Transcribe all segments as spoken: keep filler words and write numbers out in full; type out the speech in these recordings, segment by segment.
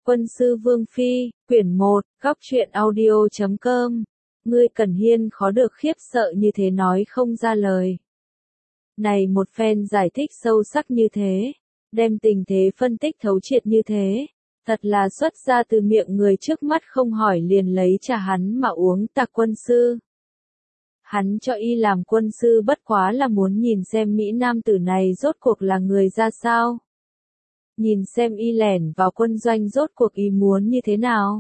Quân sư Vương Phi, quyển một, góc truyện audio chấm com. Ngươi Cẩn Hiên khó được khiếp sợ như thế nói không ra lời. Này một phen giải thích sâu sắc như thế, đem tình thế phân tích thấu triệt như thế, thật là xuất ra từ miệng người trước mắt không hỏi liền lấy trà hắn mà uống. Tạc quân sư. Hắn cho y làm quân sư bất quá là muốn nhìn xem Mỹ Nam tử này rốt cuộc là người ra sao. Nhìn xem y lẻn vào quân doanh rốt cuộc y muốn như thế nào.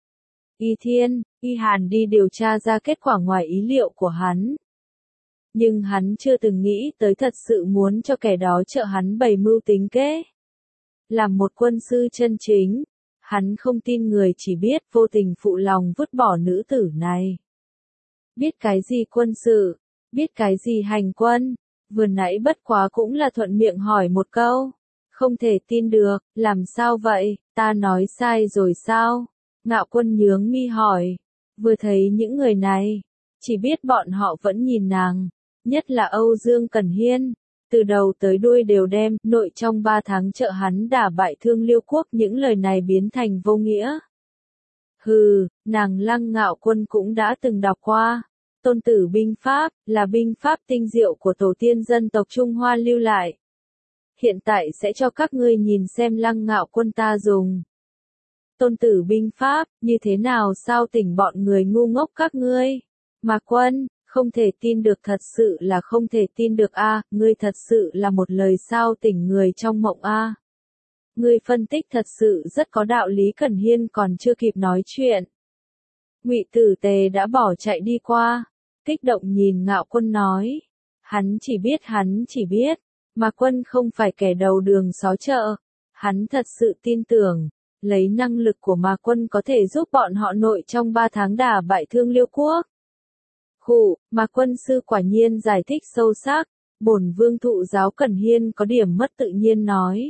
Y Thiên, Y Hàn đi điều tra ra kết quả ngoài ý liệu của hắn. Nhưng hắn chưa từng nghĩ tới thật sự muốn cho kẻ đó trợ hắn bày mưu tính kế. Làm một quân sư chân chính, hắn không tin người chỉ biết vô tình phụ lòng vứt bỏ nữ tử này. Biết cái gì quân sự, biết cái gì hành quân, vừa nãy bất quá cũng là thuận miệng hỏi một câu. Không thể tin được, làm sao vậy, ta nói sai rồi sao? Ngạo Quân nhướng mi hỏi. Vừa thấy những người này, chỉ biết bọn họ vẫn nhìn nàng, nhất là Âu Dương Cẩn Hiên, từ đầu tới đuôi đều đem nội trong ba tháng trợ hắn đả bại Thương Liêu Quốc những lời này biến thành vô nghĩa. Hừ, nàng Lăng Ngạo Quân cũng đã từng đọc qua. Tôn Tử binh pháp, là binh pháp tinh diệu của tổ tiên dân tộc Trung Hoa lưu lại. Hiện tại sẽ cho các ngươi nhìn xem Lăng Ngạo Quân ta dùng. Tôn Tử binh pháp, như thế nào sao tỉnh bọn người ngu ngốc các ngươi? Mà Quân, không thể tin được, thật sự là không thể tin được a, à, ngươi thật sự là một lời sao tỉnh người trong mộng a. À. Ngươi phân tích thật sự rất có đạo lý. Cẩn Hiên còn chưa kịp nói chuyện, Ngụy Tử Tề đã bỏ chạy đi qua, kích động nhìn Ngạo Quân nói, hắn chỉ biết hắn chỉ biết. Mà Quân không phải kẻ đầu đường xó chợ, hắn thật sự tin tưởng, lấy năng lực của Mà Quân có thể giúp bọn họ nội trong ba tháng đả bại Thương Liêu Quốc. Khụ, Mà Quân sư quả nhiên giải thích sâu sắc, bổn vương thụ giáo. Cẩn Hiên có điểm mất tự nhiên nói.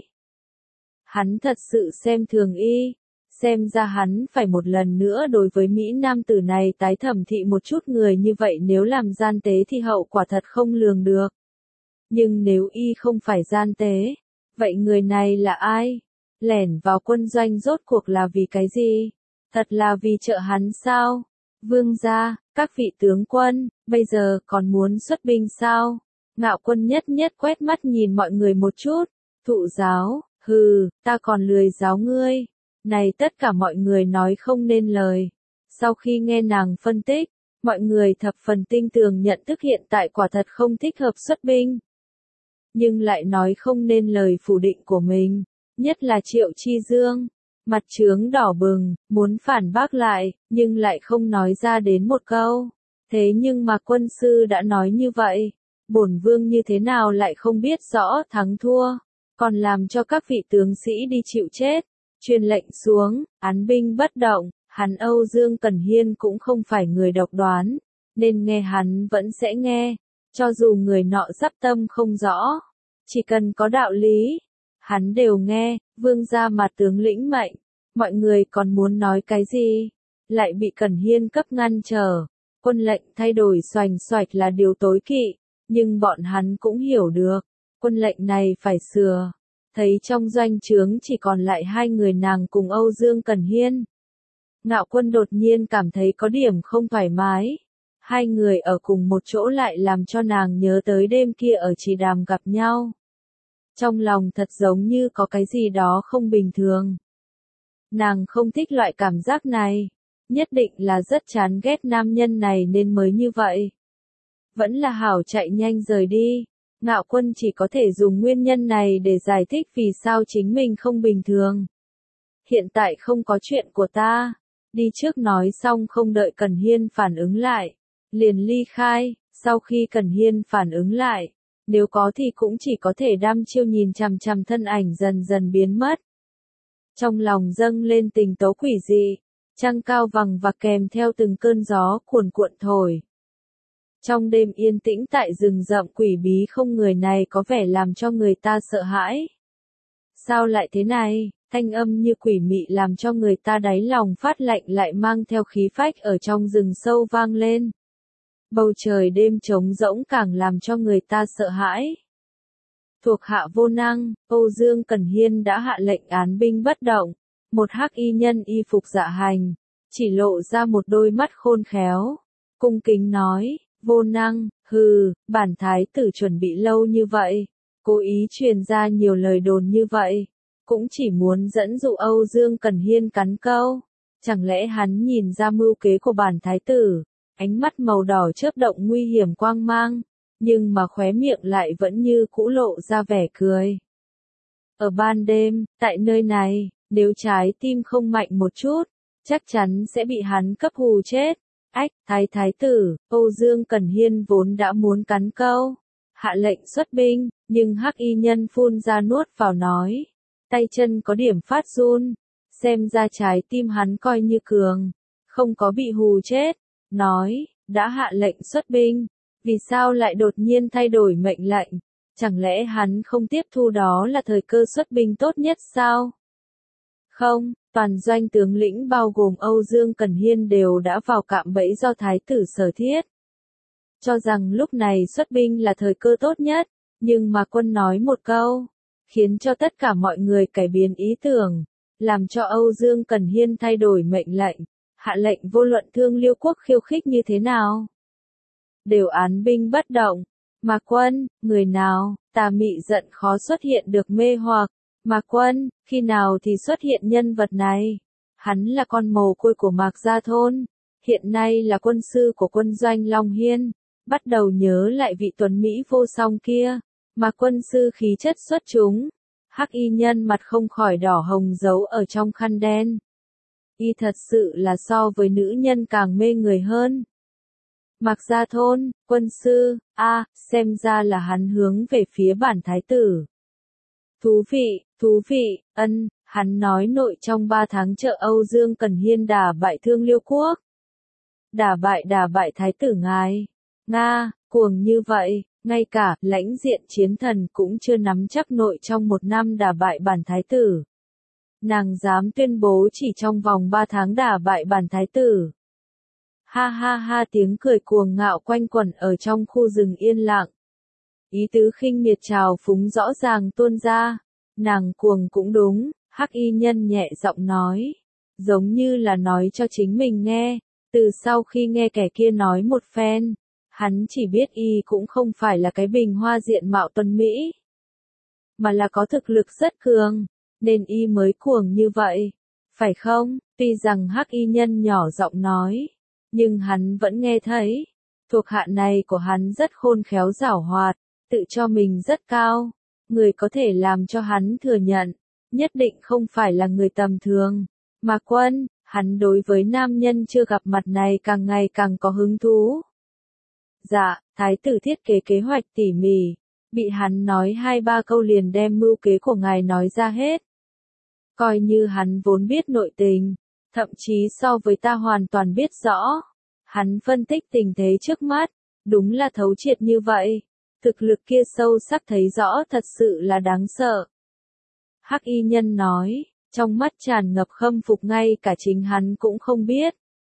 Hắn thật sự xem thường y, xem ra hắn phải một lần nữa đối với Mỹ Nam tử này tái thẩm thị một chút. Người như vậy nếu làm gian tế thì hậu quả thật không lường được. Nhưng nếu y không phải gian tế, vậy người này là ai? Lẻn vào quân doanh rốt cuộc là vì cái gì? Thật là vì trợ hắn sao? Vương gia, các vị tướng quân, bây giờ còn muốn xuất binh sao? Ngạo Quân nhất nhất quét mắt nhìn mọi người một chút. Thụ giáo, hừ, ta còn lười giáo ngươi. Này tất cả mọi người nói không nên lời. Sau khi nghe nàng phân tích, mọi người thập phần tinh tường nhận thức hiện tại quả thật không thích hợp xuất binh. Nhưng lại nói không nên lời phủ định của mình, nhất là Triệu Chi Dương, mặt trướng đỏ bừng, muốn phản bác lại, nhưng lại không nói ra đến một câu. Thế nhưng mà quân sư đã nói như vậy, bổn vương như thế nào lại không biết rõ thắng thua, còn làm cho các vị tướng sĩ đi chịu chết, truyền lệnh xuống, án binh bất động. Hắn Âu Dương Cẩn Hiên cũng không phải người độc đoán, nên nghe hắn vẫn sẽ nghe. Cho dù người nọ dắp tâm không rõ, chỉ cần có đạo lý, hắn đều nghe. Vương gia mà tướng lĩnh mệnh, mọi người còn muốn nói cái gì, lại bị Cẩn Hiên cấp ngăn trở. Quân lệnh thay đổi xoành xoạch là điều tối kỵ, nhưng bọn hắn cũng hiểu được, quân lệnh này phải sửa. Thấy trong doanh trướng chỉ còn lại hai người nàng cùng Âu Dương Cẩn Hiên, Ngạo Quân đột nhiên cảm thấy có điểm không thoải mái. Hai người ở cùng một chỗ lại làm cho nàng nhớ tới đêm kia ở Trì Đàm gặp nhau. Trong lòng thật giống như có cái gì đó không bình thường. Nàng không thích loại cảm giác này, nhất định là rất chán ghét nam nhân này nên mới như vậy. Vẫn là hảo chạy nhanh rời đi. Ngạo Quân chỉ có thể dùng nguyên nhân này để giải thích vì sao chính mình không bình thường. Hiện tại không có chuyện của ta. Đi trước nói xong không đợi Cẩn Hiên phản ứng lại, liền ly khai. Sau khi Cẩn Hiên phản ứng lại, nếu có thì cũng chỉ có thể đăm chiêu nhìn chằm chằm thân ảnh dần dần biến mất. Trong lòng dâng lên tình tố quỷ dị, trăng cao vằng và kèm theo từng cơn gió cuồn cuộn thổi. Trong đêm yên tĩnh tại rừng rậm quỷ bí không người này có vẻ làm cho người ta sợ hãi. Sao lại thế này? Thanh âm như quỷ mị làm cho người ta đáy lòng phát lạnh lại mang theo khí phách ở trong rừng sâu vang lên. Bầu trời đêm trống rỗng càng làm cho người ta sợ hãi. Thuộc hạ vô năng, Âu Dương Cẩn Hiên đã hạ lệnh án binh bất động. Một hắc y nhân y phục dạ hành, chỉ lộ ra một đôi mắt khôn khéo, cung kính nói, vô năng, hừ, bản thái tử chuẩn bị lâu như vậy, cố ý truyền ra nhiều lời đồn như vậy, cũng chỉ muốn dẫn dụ Âu Dương Cẩn Hiên cắn câu, chẳng lẽ hắn nhìn ra mưu kế của bản thái tử, ánh mắt màu đỏ chớp động nguy hiểm quang mang, nhưng mà khóe miệng lại vẫn như cũ lộ ra vẻ cười. Ở ban đêm, tại nơi này, nếu trái tim không mạnh một chút, chắc chắn sẽ bị hắn cấp hù chết. Ách, thái thái tử, Âu Dương Cẩn Hiên vốn đã muốn cắn câu, hạ lệnh xuất binh, nhưng hắc y nhân phun ra nuốt vào nói, tay chân có điểm phát run, xem ra trái tim hắn coi như cường, không có bị hù chết, nói, đã hạ lệnh xuất binh, vì sao lại đột nhiên thay đổi mệnh lệnh, chẳng lẽ hắn không tiếp thu đó là thời cơ xuất binh tốt nhất sao? Không, toàn doanh tướng lĩnh bao gồm Âu Dương Cẩn Hiên đều đã vào cạm bẫy do thái tử Sở Thiết. Cho rằng lúc này xuất binh là thời cơ tốt nhất, nhưng mà quân nói một câu, khiến cho tất cả mọi người cải biến ý tưởng, làm cho Âu Dương Cẩn Hiên thay đổi mệnh lệnh, hạ lệnh vô luận Thương Liêu quốc khiêu khích như thế nào, đều án binh bất động. Mà quân, người nào, tà mị giận khó xuất hiện được mê hoặc. Mà quân, khi nào thì xuất hiện nhân vật này? Hắn là con mồ côi của Mạc Gia Thôn, hiện nay là quân sư của quân doanh Long Hiên, bắt đầu nhớ lại vị tuấn Mỹ vô song kia, mà quân sư khí chất xuất chúng, hắc y nhân mặt không khỏi đỏ hồng giấu ở trong khăn đen. Y thật sự là so với nữ nhân càng mê người hơn. Mạc Gia Thôn, quân sư, a, xem ra là hắn hướng về phía bản thái tử. Thú vị, thú vị, ân, hắn nói nội trong ba tháng trợ Âu Dương Cẩn Hiên đả bại Thương Liêu quốc. Đả bại đả bại thái tử ngài. Nga, cuồng như vậy, ngay cả lãnh diện chiến thần cũng chưa nắm chắc nội trong một năm đả bại bản thái tử. Nàng dám tuyên bố chỉ trong vòng ba tháng đả bại bản thái tử. Ha ha ha, tiếng cười cuồng ngạo quanh quẩn ở trong khu rừng yên lặng. Ý tứ khinh miệt trào phúng rõ ràng tuôn ra. Nàng cuồng cũng đúng, hắc y nhân nhẹ giọng nói. Giống như là nói cho chính mình nghe. Từ sau khi nghe kẻ kia nói một phen, hắn chỉ biết y cũng không phải là cái bình hoa diện mạo tuấn Mỹ, mà là có thực lực rất cường, nên y mới cuồng như vậy. Phải không? Tuy rằng hắc y nhân nhỏ giọng nói, nhưng hắn vẫn nghe thấy. Thuộc hạ này của hắn rất khôn khéo giảo hoạt, tự cho mình rất cao, người có thể làm cho hắn thừa nhận, nhất định không phải là người tầm thường. Mà quân, hắn đối với nam nhân chưa gặp mặt này càng ngày càng có hứng thú. Dạ, thái tử thiết kế kế hoạch tỉ mỉ, bị hắn nói hai ba câu liền đem mưu kế của ngài nói ra hết. Coi như hắn vốn biết nội tình, thậm chí so với ta hoàn toàn biết rõ. Hắn phân tích tình thế trước mắt, đúng là thấu triệt như vậy. Thực lực kia sâu sắc thấy rõ thật sự là đáng sợ. Hắc y nhân nói, trong mắt tràn ngập khâm phục ngay cả chính hắn cũng không biết.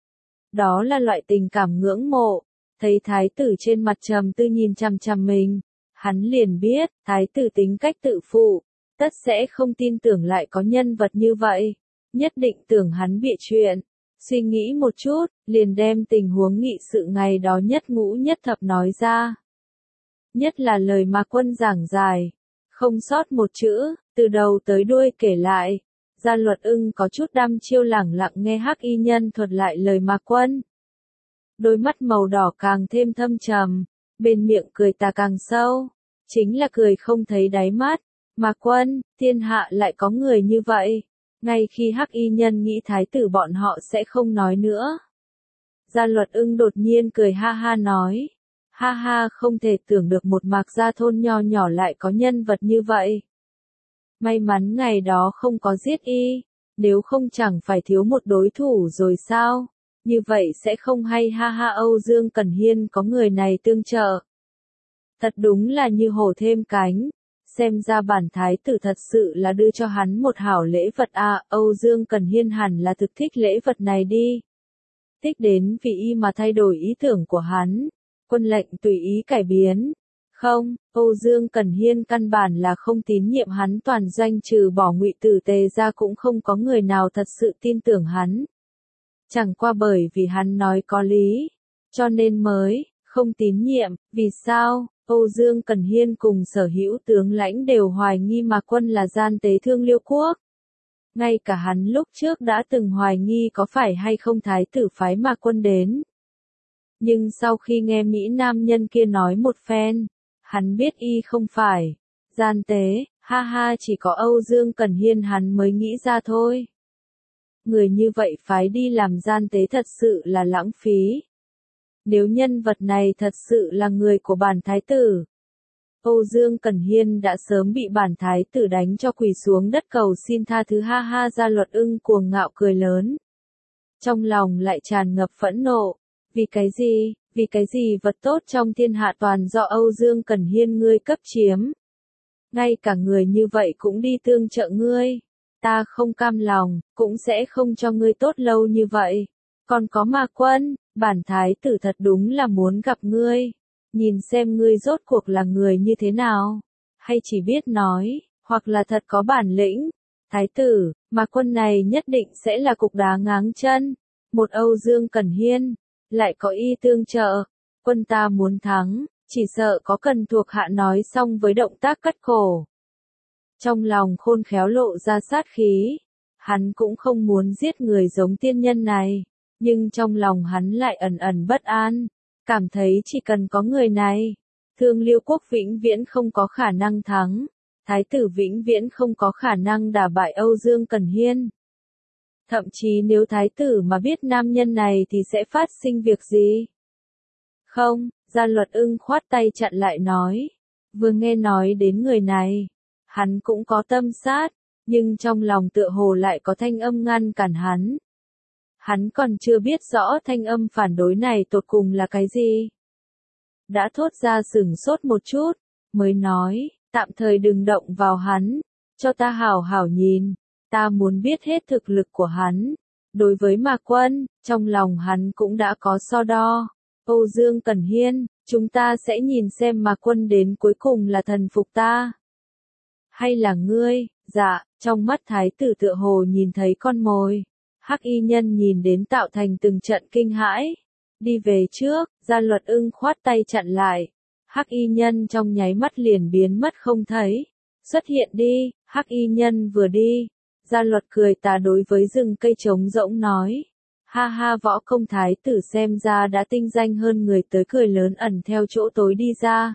Đó là loại tình cảm ngưỡng mộ, thấy thái tử trên mặt trầm tư nhìn chằm chằm mình, hắn liền biết, thái tử tính cách tự phụ, tất sẽ không tin tưởng lại có nhân vật như vậy, nhất định tưởng hắn bịa chuyện. Suy nghĩ một chút, liền đem tình huống nghị sự ngày đó nhất ngũ nhất thập nói ra. Nhất là lời mà quân giảng dài, không sót một chữ, từ đầu tới đuôi kể lại. Gia Luật Ưng có chút đăm chiêu lẳng lặng nghe hắc y nhân thuật lại lời mà quân. Đôi mắt màu đỏ càng thêm thâm trầm, bên miệng cười tà càng sâu, chính là cười không thấy đáy mắt. Mà quân, thiên hạ lại có người như vậy. Ngay khi hắc y nhân nghĩ thái tử bọn họ sẽ không nói nữa. Gia Luật Ưng đột nhiên cười ha ha nói. Ha ha, không thể tưởng được một Mạc Gia Thôn nho nhỏ lại có nhân vật như vậy. May mắn ngày đó không có giết y, nếu không chẳng phải thiếu một đối thủ rồi sao, như vậy sẽ không hay. Ha ha, Âu Dương Cẩn Hiên có người này tương trợ. Thật đúng là như hổ thêm cánh, xem ra bản thái tử thật sự là đưa cho hắn một hảo lễ vật à. Âu Dương Cẩn Hiên hẳn là thực thích lễ vật này đi. Thích đến vì y mà thay đổi ý tưởng của hắn. Quân lệnh tùy ý cải biến, Không, Âu Dương Cẩn Hiên căn bản là không tín nhiệm hắn, toàn doanh trừ bỏ Ngụy Tử Tề ra cũng không có người nào thật sự tin tưởng hắn. Chẳng qua bởi vì hắn nói có lý, cho nên mới không tín nhiệm. Vì sao? Âu Dương Cẩn Hiên cùng sở hữu tướng lãnh đều hoài nghi Mạc Quân là gian tế Thương Liêu Quốc. Ngay cả hắn lúc trước đã từng hoài nghi có phải hay không thái tử phái Mạc Quân đến. Nhưng sau khi nghe Mỹ nam nhân kia nói một phen, hắn biết y không phải gian tế, ha ha, chỉ có Âu Dương Cẩn Hiên hắn mới nghĩ ra thôi. Người như vậy phái đi làm gian tế thật sự là lãng phí. Nếu nhân vật này thật sự là người của bản thái tử, Âu Dương Cẩn Hiên đã sớm bị bản thái tử đánh cho quỳ xuống đất cầu xin tha thứ, ha ha. Gia Luật Ưng cuồng ngạo cười lớn. Trong lòng lại tràn ngập phẫn nộ. Vì cái gì, vì cái gì vật tốt trong thiên hạ toàn do Âu Dương Cẩn Hiên ngươi cấp chiếm. Ngay cả người như vậy cũng đi tương trợ ngươi. Ta không cam lòng, cũng sẽ không cho ngươi tốt lâu như vậy. Còn có Mạc Quân, bản thái tử thật đúng là muốn gặp ngươi. Nhìn xem ngươi rốt cuộc là người như thế nào. Hay chỉ biết nói, hoặc là thật có bản lĩnh. Thái tử, Mạc Quân này nhất định sẽ là cục đá ngáng chân. Một Âu Dương Cẩn Hiên, lại có y tương trợ. Quân ta muốn thắng, chỉ sợ có cần thuộc hạ nói xong với động tác cắt cổ. Trong lòng Khôn Khéo lộ ra sát khí. Hắn cũng không muốn giết người giống tiên nhân này. Nhưng trong lòng hắn lại ẩn ẩn bất an. Cảm thấy chỉ cần có người này, Thương Liêu Quốc vĩnh viễn không có khả năng thắng. Thái tử vĩnh viễn không có khả năng đả bại Âu Dương Cẩn Hiên. Thậm chí nếu thái tử mà biết nam nhân này thì sẽ phát sinh việc gì? Không, Gia Luật Ưng khoát tay chặn lại nói. Vừa nghe nói đến người này, hắn cũng có tâm sát, nhưng trong lòng tựa hồ lại có thanh âm ngăn cản hắn. Hắn còn chưa biết rõ thanh âm phản đối này tột cùng là cái gì. Đã thốt ra sửng sốt một chút, mới nói, tạm thời đừng động vào hắn, cho ta hảo hảo nhìn, ta muốn biết hết thực lực của hắn. Đối với Mạc Quân, trong lòng hắn cũng đã có so đo. Âu Dương Cẩn Hiên, chúng ta sẽ nhìn xem Mạc Quân đến cuối cùng là thần phục ta. Hay là ngươi, dạ, trong mắt thái tử tựa hồ nhìn thấy con mồi. Hắc y nhân nhìn đến tạo thành từng trận kinh hãi. Đi về trước, Gia Luật Ưng khoát tay chặn lại. Hắc y nhân trong nháy mắt liền biến mất không thấy. Xuất hiện đi, Hắc y nhân vừa đi. Gia Luật cười tà đối với rừng cây trống rỗng nói. Ha ha, võ công thái tử xem ra đã tinh danh hơn người, tới cười lớn ẩn theo chỗ tối đi ra.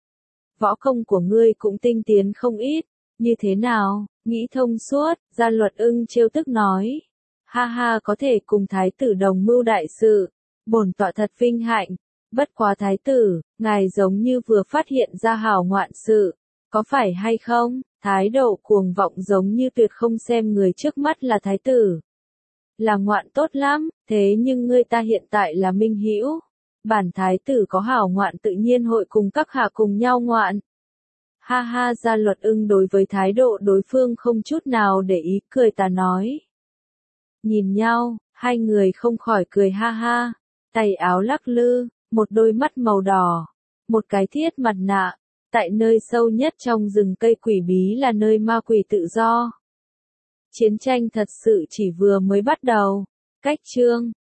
Võ công của ngươi cũng tinh tiến không ít. Như thế nào, nghĩ thông suốt, Gia Luật Ưng trêu tức nói. Ha ha, có thể cùng thái tử đồng mưu đại sự, bổn tọa thật vinh hạnh. Bất quá thái tử, ngài giống như vừa phát hiện ra hào ngoạn sự, có phải hay không? Thái độ cuồng vọng giống như tuyệt không xem người trước mắt là thái tử. Là ngoạn tốt lắm, thế nhưng ngươi ta hiện tại là minh hữu. Bản thái tử có hào ngoạn tự nhiên hội cùng các hạ cùng nhau ngoạn. Ha ha, Gia Luật Ưng đối với thái độ đối phương không chút nào để ý, cười ta nói. Nhìn nhau, hai người không khỏi cười ha ha, tay áo lắc lư, một đôi mắt màu đỏ, một cái thiết mặt nạ, tại nơi sâu nhất trong rừng cây quỷ bí là nơi ma quỷ tự do. Chiến tranh thật sự chỉ vừa mới bắt đầu. Cách chương